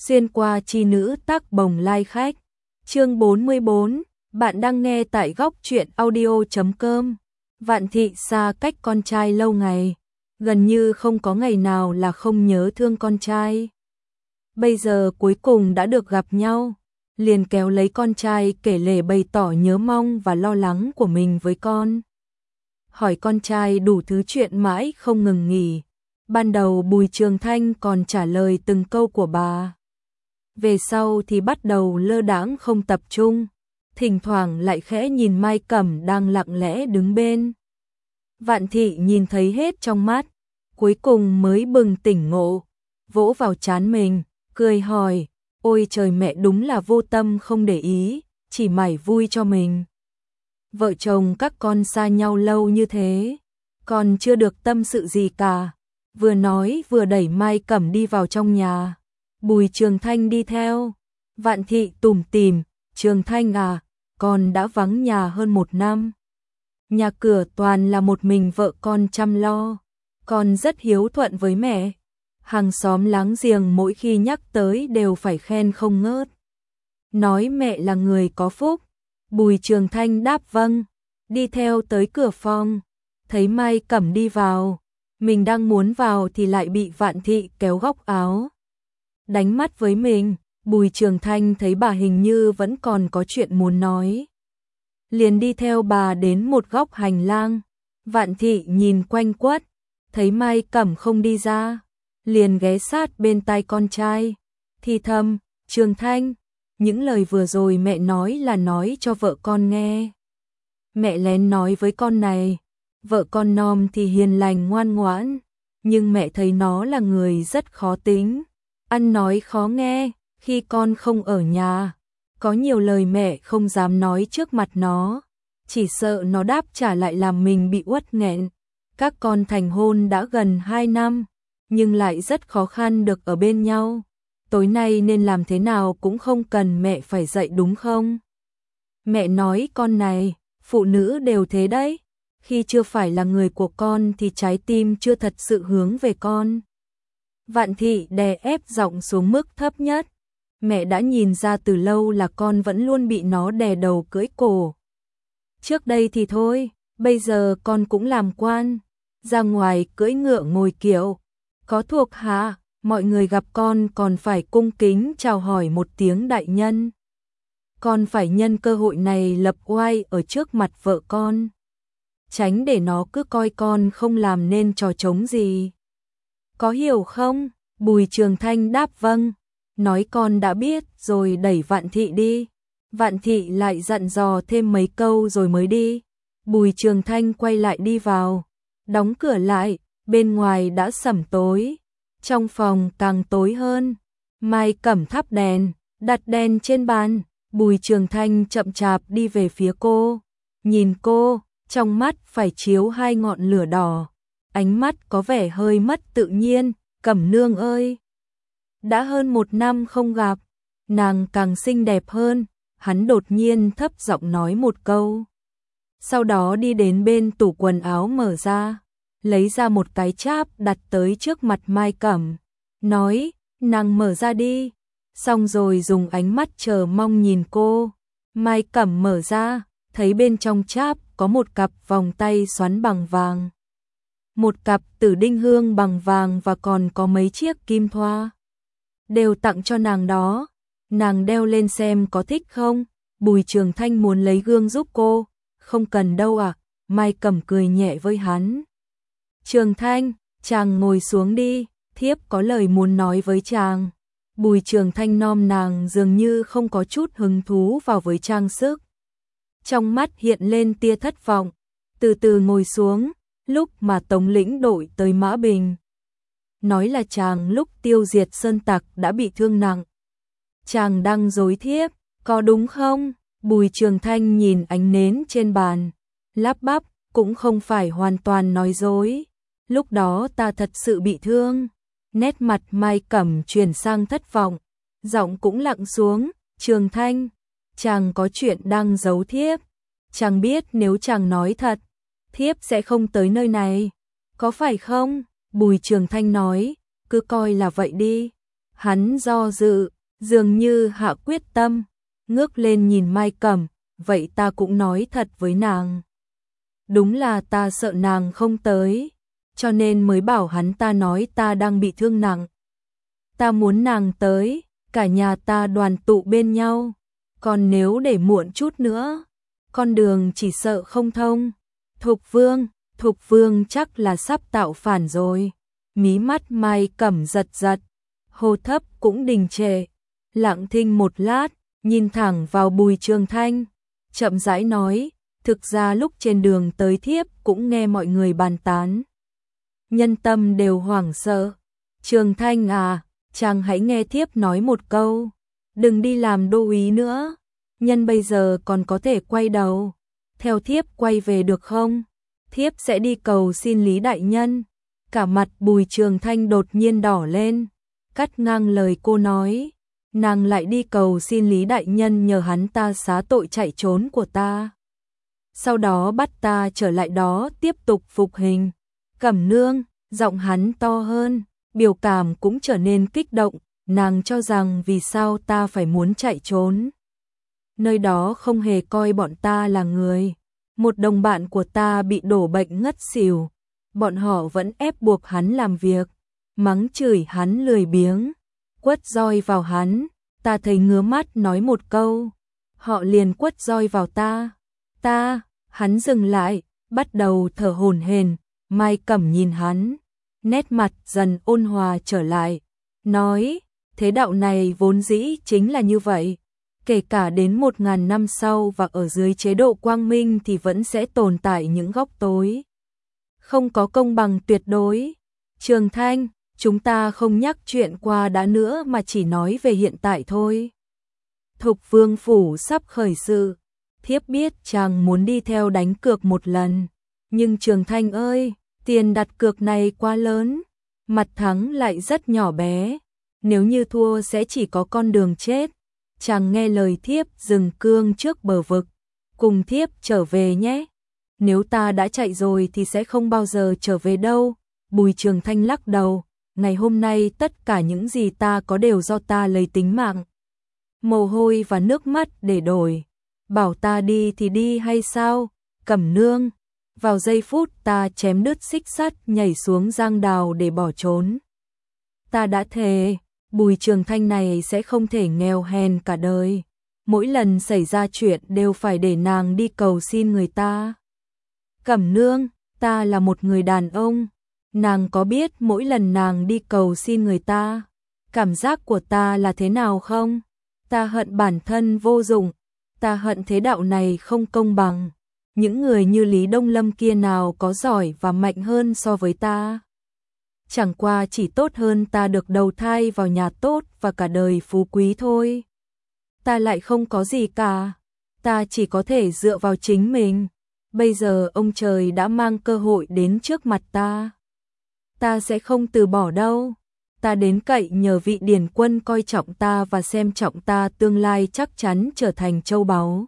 Xuyên qua chi nữ tác bồng lai khách. Chương 44, bạn đang nghe tại góc truyện audio.com. Vạn Thị xa cách con trai lâu ngày, gần như không có ngày nào là không nhớ thương con trai. Bây giờ cuối cùng đã được gặp nhau, liền kéo lấy con trai kể lể bày tỏ nhớ mong và lo lắng của mình với con. Hỏi con trai đủ thứ chuyện mãi không ngừng nghỉ. Ban đầu Bùi Trường Thanh còn trả lời từng câu của bà. Về sau thì bắt đầu lơ đãng không tập trung, thỉnh thoảng lại khẽ nhìn Mai Cẩm đang lặng lẽ đứng bên. Vạn Thị nhìn thấy hết trong mắt, cuối cùng mới bừng tỉnh ngộ, vỗ vào trán mình, cười hỏi, ôi trời mẹ đúng là vô tâm không để ý, chỉ mải vui cho mình. Vợ chồng các con xa nhau lâu như thế, còn chưa được tâm sự gì cả. Vừa nói vừa đẩy Mai Cẩm đi vào trong nhà. Bùi Trường Thanh đi theo. Vạn Thị tủm tỉm, Trường Thanh à, con đã vắng nhà hơn 1 năm. Nhà cửa toàn là một mình vợ con chăm lo. Con rất hiếu thuận với mẹ. Hàng xóm láng giềng mỗi khi nhắc tới đều phải khen không ngớt. Nói mẹ là người có phúc. Bùi Trường Thanh đáp vâng, đi theo tới cửa phòng. Thấy Mai Cẩm đi vào, mình đang muốn vào thì lại bị Vạn Thị kéo góc áo. Đánh mắt với mình, Bùi Trường Thanh thấy bà hình như vẫn còn có chuyện muốn nói. Liền đi theo bà đến một góc hành lang. Vạn Thị nhìn quanh quất, thấy Mai Cẩm không đi ra, liền ghé sát bên tai con trai, thì thầm, Trường Thanh, những lời vừa rồi mẹ nói là nói cho vợ con nghe. Mẹ lén nói với con này, vợ con Nom thì hiền lành ngoan ngoãn, nhưng mẹ thấy nó là người rất khó tính, ăn nói khó nghe, khi con không ở nhà, có nhiều lời mẹ không dám nói trước mặt nó, chỉ sợ nó đáp trả lại làm mình bị uất nghẹn. Các con thành hôn đã gần 2 năm, nhưng lại rất khó khăn được ở bên nhau. Tối nay nên làm thế nào cũng không cần mẹ phải dậy đúng không? Mẹ nói con này, phụ nữ đều thế đấy. Khi chưa phải là người của con thì trái tim chưa thật sự hướng về con. Vạn Thị đè ép giọng xuống mức thấp nhất. Mẹ đã nhìn ra từ lâu là con vẫn luôn bị nó đè đầu cưỡi cổ. Trước đây thì thôi, bây giờ con cũng làm quan, ra ngoài cưỡi ngựa ngồi kiệu, có thuộc hạ, mọi người gặp con còn phải cung kính chào hỏi một tiếng đại nhân. Con phải nhân cơ hội này lập oai ở trước mặt vợ con, tránh để nó cứ coi con không làm nên trò trống gì. Có hiểu không? Bùi Trường Thanh đáp vâng, nói con đã biết rồi đẩy Vạn Thị đi. Vạn Thị lại dặn dò thêm mấy câu rồi mới đi. Bùi Trường Thanh quay lại đi vào, đóng cửa lại, bên ngoài đã sẩm tối, trong phòng càng tối hơn. Mai Cẩm thắp đèn, đặt đèn trên bàn, Bùi Trường Thanh chậm chạp đi về phía cô, nhìn cô, trong mắt phải chiếu 2 ngọn lửa đỏ, ánh mắt có vẻ hơi mất tự nhiên. Cẩm nương ơi, đã hơn 1 năm không gặp, nàng càng xinh đẹp hơn. Hắn đột nhiên thấp giọng nói một câu, sau đó đi đến bên tủ quần áo mở ra, lấy ra một cái cháp đặt tới trước mặt Mai Cẩm, nói, nàng mở ra đi, xong rồi dùng ánh mắt chờ mong nhìn cô. Mai Cẩm mở ra, thấy bên trong cháp có một cặp vòng tay xoắn bằng vàng, một cặp tử đinh hương bằng vàng và còn có mấy chiếc kim thoa, đều tặng cho nàng đó. Nàng đeo lên xem có thích không? Bùi Trường Thanh muốn lấy gương giúp cô. Không cần đâu ạ. Mai Cẩm cười nhẹ với hắn. Trường Thanh, chàng ngồi xuống đi, thiếp có lời muốn nói với chàng. Bùi Trường Thanh nom nàng dường như không có chút hứng thú vào với trang sức. Trong mắt hiện lên tia thất vọng, từ từ ngồi xuống, lúc mà Tống lĩnh đội tới Mã Bình. Nói là chàng lúc tiêu diệt sơn tặc đã bị thương nặng. Chàng đang dối thiếp, có đúng không? Bùi Trường Thanh nhìn ánh nến trên bàn, lắp bắp, cũng không phải hoàn toàn nói dối. Lúc đó ta thật sự bị thương. Nét mặt Mai Cẩm chuyển sang thất vọng, giọng cũng lặng xuống. Trường Thanh, chàng có chuyện đang giấu thiếp. Chàng biết nếu chàng nói thật, thiếp sẽ không tới nơi này. Có phải không? Bùi Trường Thanh nói, cứ coi là vậy đi. Hắn do dự, dường như hạ quyết tâm, ngước lên nhìn Mai Cẩm, vậy ta cũng nói thật với nàng. Đúng là ta sợ nàng không tới, cho nên mới bảo hắn ta nói ta đang bị thương nặng. Ta muốn nàng tới, cả nhà ta đoàn tụ bên nhau, còn nếu để muộn chút nữa, con đường chỉ sợ không thông. Thục Vương chắc là sắp tạo phản rồi. Mí mắt Mai Cẩm giật giật, hô thấp cũng đình trệ, lặng thinh một lát, nhìn thẳng vào Bùi Trường Thanh, chậm rãi nói, thực ra lúc trên đường tới thiếp cũng nghe mọi người bàn tán. Nhân tâm đều hoảng sợ. Trường Thanh à, chàng hãy nghe thiếp nói một câu, đừng đi làm đô úy nữa, nhân bây giờ còn có thể quay đầu, theo thiếp quay về được không? Thiếp sẽ đi cầu xin Lý đại nhân. Cả mặt Bùi Trường Thanh đột nhiên đỏ lên, cắt ngang lời cô nói, nàng lại đi cầu xin Lý đại nhân nhờ hắn ta xá tội chạy trốn của ta, sau đó bắt ta trở lại đó tiếp tục phục hình. Cẩm nương, giọng hắn to hơn, biểu cảm cũng trở nên kích động, nàng cho rằng vì sao ta phải muốn chạy trốn. Nơi đó không hề coi bọn ta là người, một đồng bạn của ta bị đổ bệnh ngất xỉu, bọn họ vẫn ép buộc hắn làm việc, mắng chửi hắn lười biếng, quất roi vào hắn, ta thấy ngứa mắt nói một câu, họ liền quất roi vào ta, hắn dừng lại, bắt đầu thở hổn hển. Mai Cẩm nhìn hắn, nét mặt dần ôn hòa trở lại, nói, thế đạo này vốn dĩ chính là như vậy, kể cả đến 1000 năm sau và ở dưới chế độ quang minh thì vẫn sẽ tồn tại những góc tối. Không có công bằng tuyệt đối. Trường Thanh, chúng ta không nhắc chuyện qua đã nữa mà chỉ nói về hiện tại thôi. Thục Vương phủ sắp khởi sự, thiếp biết chàng muốn đi theo đánh cược một lần, nhưng Trường Thanh ơi, tiền đặt cược này quá lớn, mặt thắng lại rất nhỏ bé, nếu như thua sẽ chỉ có con đường chết. Chàng nghe lời thiếp dừng cương trước bờ vực, cùng thiếp trở về nhé. Nếu ta đã chạy rồi thì sẽ không bao giờ trở về đâu. Bùi Trường Thanh lắc đầu, ngày hôm nay tất cả những gì ta có đều do ta lấy tính mạng, mồ hôi và nước mắt để đổi. Bảo ta đi thì đi hay sao? Cẩm nương, vào giây phút ta chém đứt xích sắt nhảy xuống giang đào để bỏ trốn. Ta đã thề, Bùi Trường Thanh này sẽ không thể nghèo hèn cả đời. Mỗi lần xảy ra chuyện đều phải để nàng đi cầu xin người ta. Cẩm nương, ta là một người đàn ông. Nàng có biết mỗi lần nàng đi cầu xin người ta, cảm giác của ta là thế nào không? Ta hận bản thân vô dụng. Ta hận thế đạo này không công bằng. Những người như Lý Đông Lâm kia nào có giỏi và mạnh hơn so với ta. Chẳng qua chỉ tốt hơn ta được đầu thai vào nhà tốt và cả đời phú quý thôi. Ta lại không có gì cả. Ta chỉ có thể dựa vào chính mình. Bây giờ ông trời đã mang cơ hội đến trước mặt ta. Ta sẽ không từ bỏ đâu. Ta đến cậy nhờ vị điển quân coi trọng ta và xem trọng ta, tương lai chắc chắn trở thành châu báu.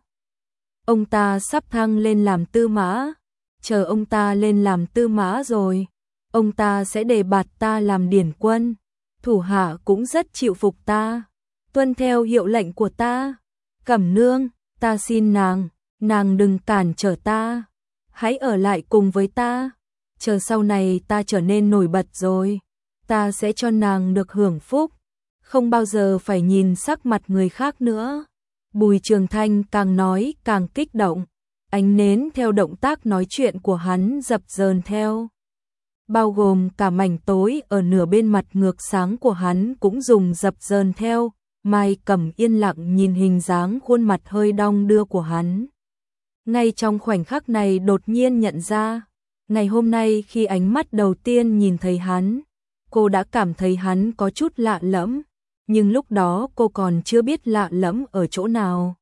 Ông ta sắp thăng lên làm tư mã. Chờ ông ta lên làm tư mã rồi, ông ta sẽ đề bạt ta làm điển quân. Thủ hạ cũng rất chịu phục ta, tuân theo hiệu lệnh của ta. Cẩm nương, ta xin nàng đừng cản trở ta. Hãy ở lại cùng với ta. Chờ sau này ta trở nên nổi bật rồi, ta sẽ cho nàng được hưởng phúc, không bao giờ phải nhìn sắc mặt người khác nữa. Bùi Trường Thanh càng nói càng kích động, ánh nến theo động tác nói chuyện của hắn dập dờn theo, bao gồm cả mảnh tối ở nửa bên mặt ngược sáng của hắn cũng dùng dập dờn theo. Mai Cẩm yên lặng nhìn hình dáng khuôn mặt hơi đong đưa của hắn. Ngay trong khoảnh khắc này đột nhiên nhận ra, ngày hôm nay khi ánh mắt đầu tiên nhìn thấy hắn, cô đã cảm thấy hắn có chút lạ lẫm, nhưng lúc đó cô còn chưa biết lạ lẫm ở chỗ nào.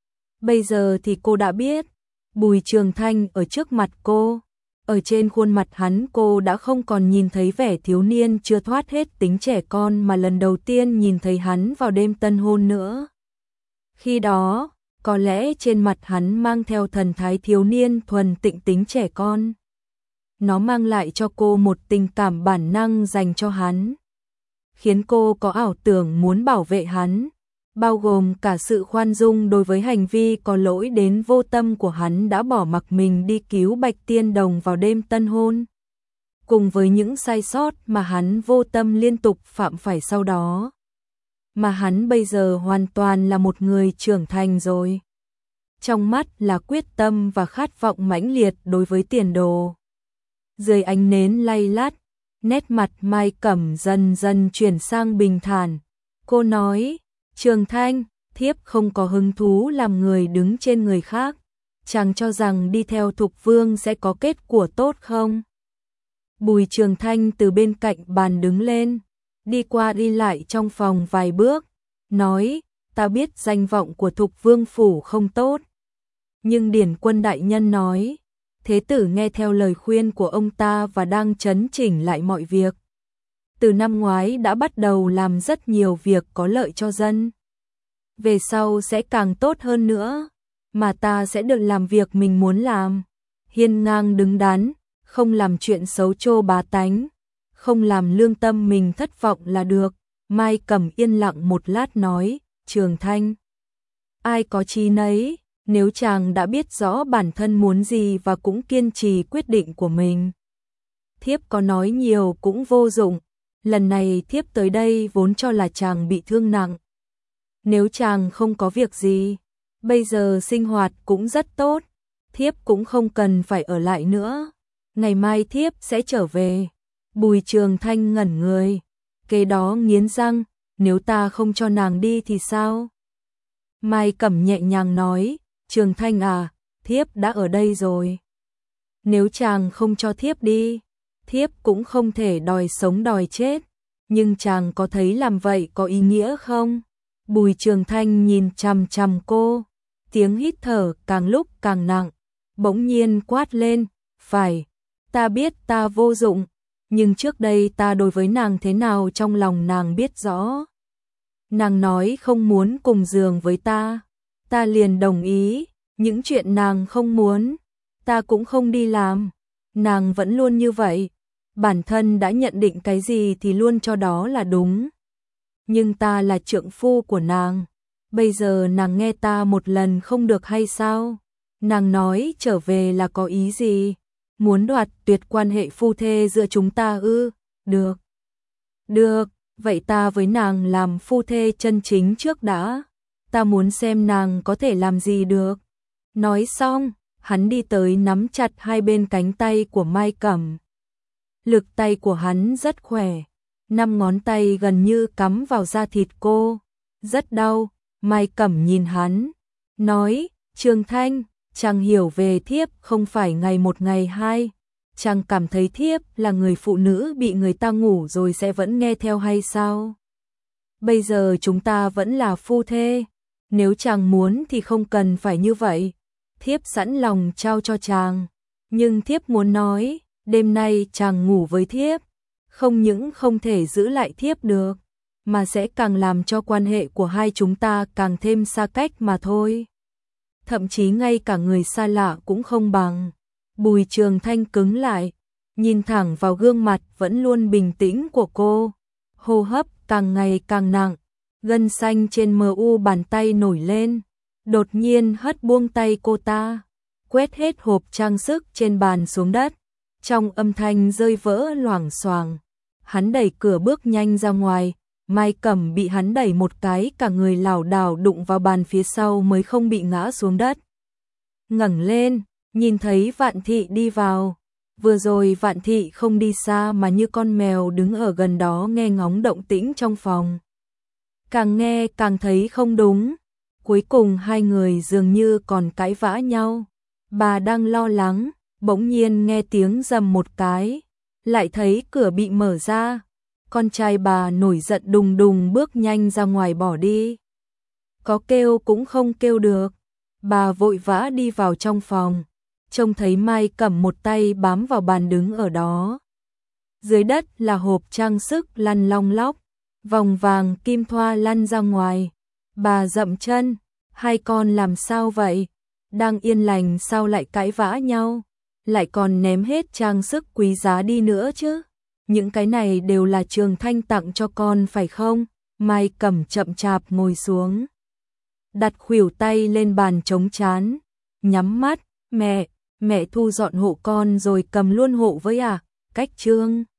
Bây giờ thì cô đã biết, Bùi Trường Thanh ở trước mặt cô, ở trên khuôn mặt hắn cô đã không còn nhìn thấy vẻ thiếu niên chưa thoát hết tính trẻ con mà lần đầu tiên nhìn thấy hắn vào đêm tân hôn nữa. Khi đó, có lẽ trên mặt hắn mang theo thần thái thiếu niên thuần tịnh tính trẻ con. Nó mang lại cho cô một tình cảm bản năng dành cho hắn. khiến cô có ảo tưởng muốn bảo vệ hắn, bao gồm cả sự khoan dung đối với hành vi có lỗi đến vô tâm của hắn đã bỏ mặc mình đi cứu Bạch Tiên Đồng vào đêm tân hôn, cùng với những sai sót mà hắn vô tâm liên tục phạm phải sau đó. Mà hắn bây giờ hoàn toàn là một người trưởng thành rồi. Trong mắt là quyết tâm và khát vọng mãnh liệt đối với tiền đồ. Dưới ánh nến lay lắt, nét mặt Mai Cẩm dần dần chuyển sang bình thản. Cô nói, Trường Thanh, thiếp không có hứng thú làm người đứng trên người khác. Chàng cho rằng đi theo Thục Vương sẽ có kết quả tốt không? Bùi Trường Thanh từ bên cạnh bàn đứng lên, đi qua đi lại trong phòng vài bước, nói, ta biết danh vọng của Thục Vương phủ không tốt. Nhưng Điển Quân đại nhân nói, thế tử nghe theo lời khuyên của ông ta và đang chấn chỉnh lại mọi việc. Từ năm ngoái đã bắt đầu làm rất nhiều việc có lợi cho dân. Về sau sẽ càng tốt hơn nữa, mà ta sẽ được làm việc mình muốn làm. Hiên ngang đứng đắn, không làm chuyện xấu chô bá tánh, không làm lương tâm mình thất vọng là được. Mai Cẩm yên lặng một lát nói, Trường Thanh, ai có chí nấy, nếu chàng đã biết rõ bản thân muốn gì và cũng kiên trì quyết định của mình. Thiếp có nói nhiều cũng vô dụng, lần này thiếp tới đây vốn cho là chàng bị thương nặng. Nếu chàng không có việc gì, bây giờ sinh hoạt cũng rất tốt, thiếp cũng không cần phải ở lại nữa. Ngày mai thiếp sẽ trở về. Bùi Trường Thanh ngẩn người, kế đó nghiến răng, nếu ta không cho nàng đi thì sao? Mai Cẩm nhẹ nhàng nói, Trường Thanh à, thiếp đã ở đây rồi. Nếu chàng không cho thiếp đi, thiếp cũng không thể đòi sống đòi chết, nhưng chàng có thấy làm vậy có ý nghĩa không? Bùi Trường Thanh nhìn chằm chằm cô, tiếng hít thở càng lúc càng nặng, bỗng nhiên quát lên, phải, ta biết ta vô dụng, nhưng trước đây ta đối với nàng thế nào trong lòng nàng biết rõ. Nàng nói không muốn cùng giường với ta, ta liền đồng ý, những chuyện nàng không muốn, ta cũng không đi làm. Nàng vẫn luôn như vậy, bản thân đã nhận định cái gì thì luôn cho đó là đúng. Nhưng ta là trượng phu của nàng, bây giờ nàng nghe ta một lần không được hay sao? Nàng nói trở về là có ý gì? Muốn đoạt tuyệt quan hệ phu thê giữa chúng ta ư? Được. Được, vậy ta với nàng làm phu thê chân chính trước đã. Ta muốn xem nàng có thể làm gì được. Nói xong, hắn đi tới nắm chặt hai bên cánh tay của Mai Cẩm. Lực tay của hắn rất khỏe, 5 ngón tay gần như cắm vào da thịt cô. Rất đau, Mai Cẩm nhìn hắn, nói, Trường Thanh, chàng hiểu về thiếp không phải ngày một ngày hai. Chàng cảm thấy thiếp là người phụ nữ bị người ta ngủ rồi sẽ vẫn nghe theo hay sao? Bây giờ chúng ta vẫn là phu thê, nếu chàng muốn thì không cần phải như vậy. Thiếp sẵn lòng trao cho chàng, nhưng thiếp muốn nói, đêm nay chàng ngủ với thiếp, không những không thể giữ lại thiếp được, mà sẽ càng làm cho quan hệ của hai chúng ta càng thêm xa cách mà thôi. Thậm chí ngay cả người xa lạ cũng không bằng. Bùi Trường Thanh cứng lại, nhìn thẳng vào gương mặt vẫn luôn bình tĩnh của cô, hô hấp càng ngày càng nặng, gân xanh trên mờ u bàn tay nổi lên, đột nhiên hất buông tay cô ta, quét hết hộp trang sức trên bàn xuống đất, trong âm thanh rơi vỡ loảng xoảng. Hắn đẩy cửa bước nhanh ra ngoài, Mai Cẩm bị hắn đẩy một cái cả người lảo đảo đụng vào bàn phía sau mới không bị ngã xuống đất. Ngẩng lên, nhìn thấy Vạn Thị đi vào. Vừa rồi Vạn Thị không đi xa mà như con mèo đứng ở gần đó nghe ngóng động tĩnh trong phòng. Càng nghe càng thấy không đúng. Cuối cùng hai người dường như còn cãi vã nhau. Bà đang lo lắng, bỗng nhiên nghe tiếng rầm một cái, lại thấy cửa bị mở ra. Con trai bà nổi giận đùng đùng bước nhanh ra ngoài bỏ đi. Có kêu cũng không kêu được. Bà vội vã đi vào trong phòng, trông thấy Mai Cẩm một tay bám vào bàn đứng ở đó. Dưới đất là hộp trang sức lăn long lóc, vòng vàng kim thoa lăn ra ngoài. Bà dậm chân, hai con làm sao vậy? Đang yên lành sao lại cãi vã nhau? Lại còn ném hết trang sức quý giá đi nữa chứ? những cái này đều là Trường Thanh tặng cho con phải không? Mai Cẩm chậm chạp ngồi xuống, đặt khuỷu tay lên bàn chống trán, nhắm mắt, mẹ thu dọn hộ con rồi cầm luôn hộ với à? Cách Trương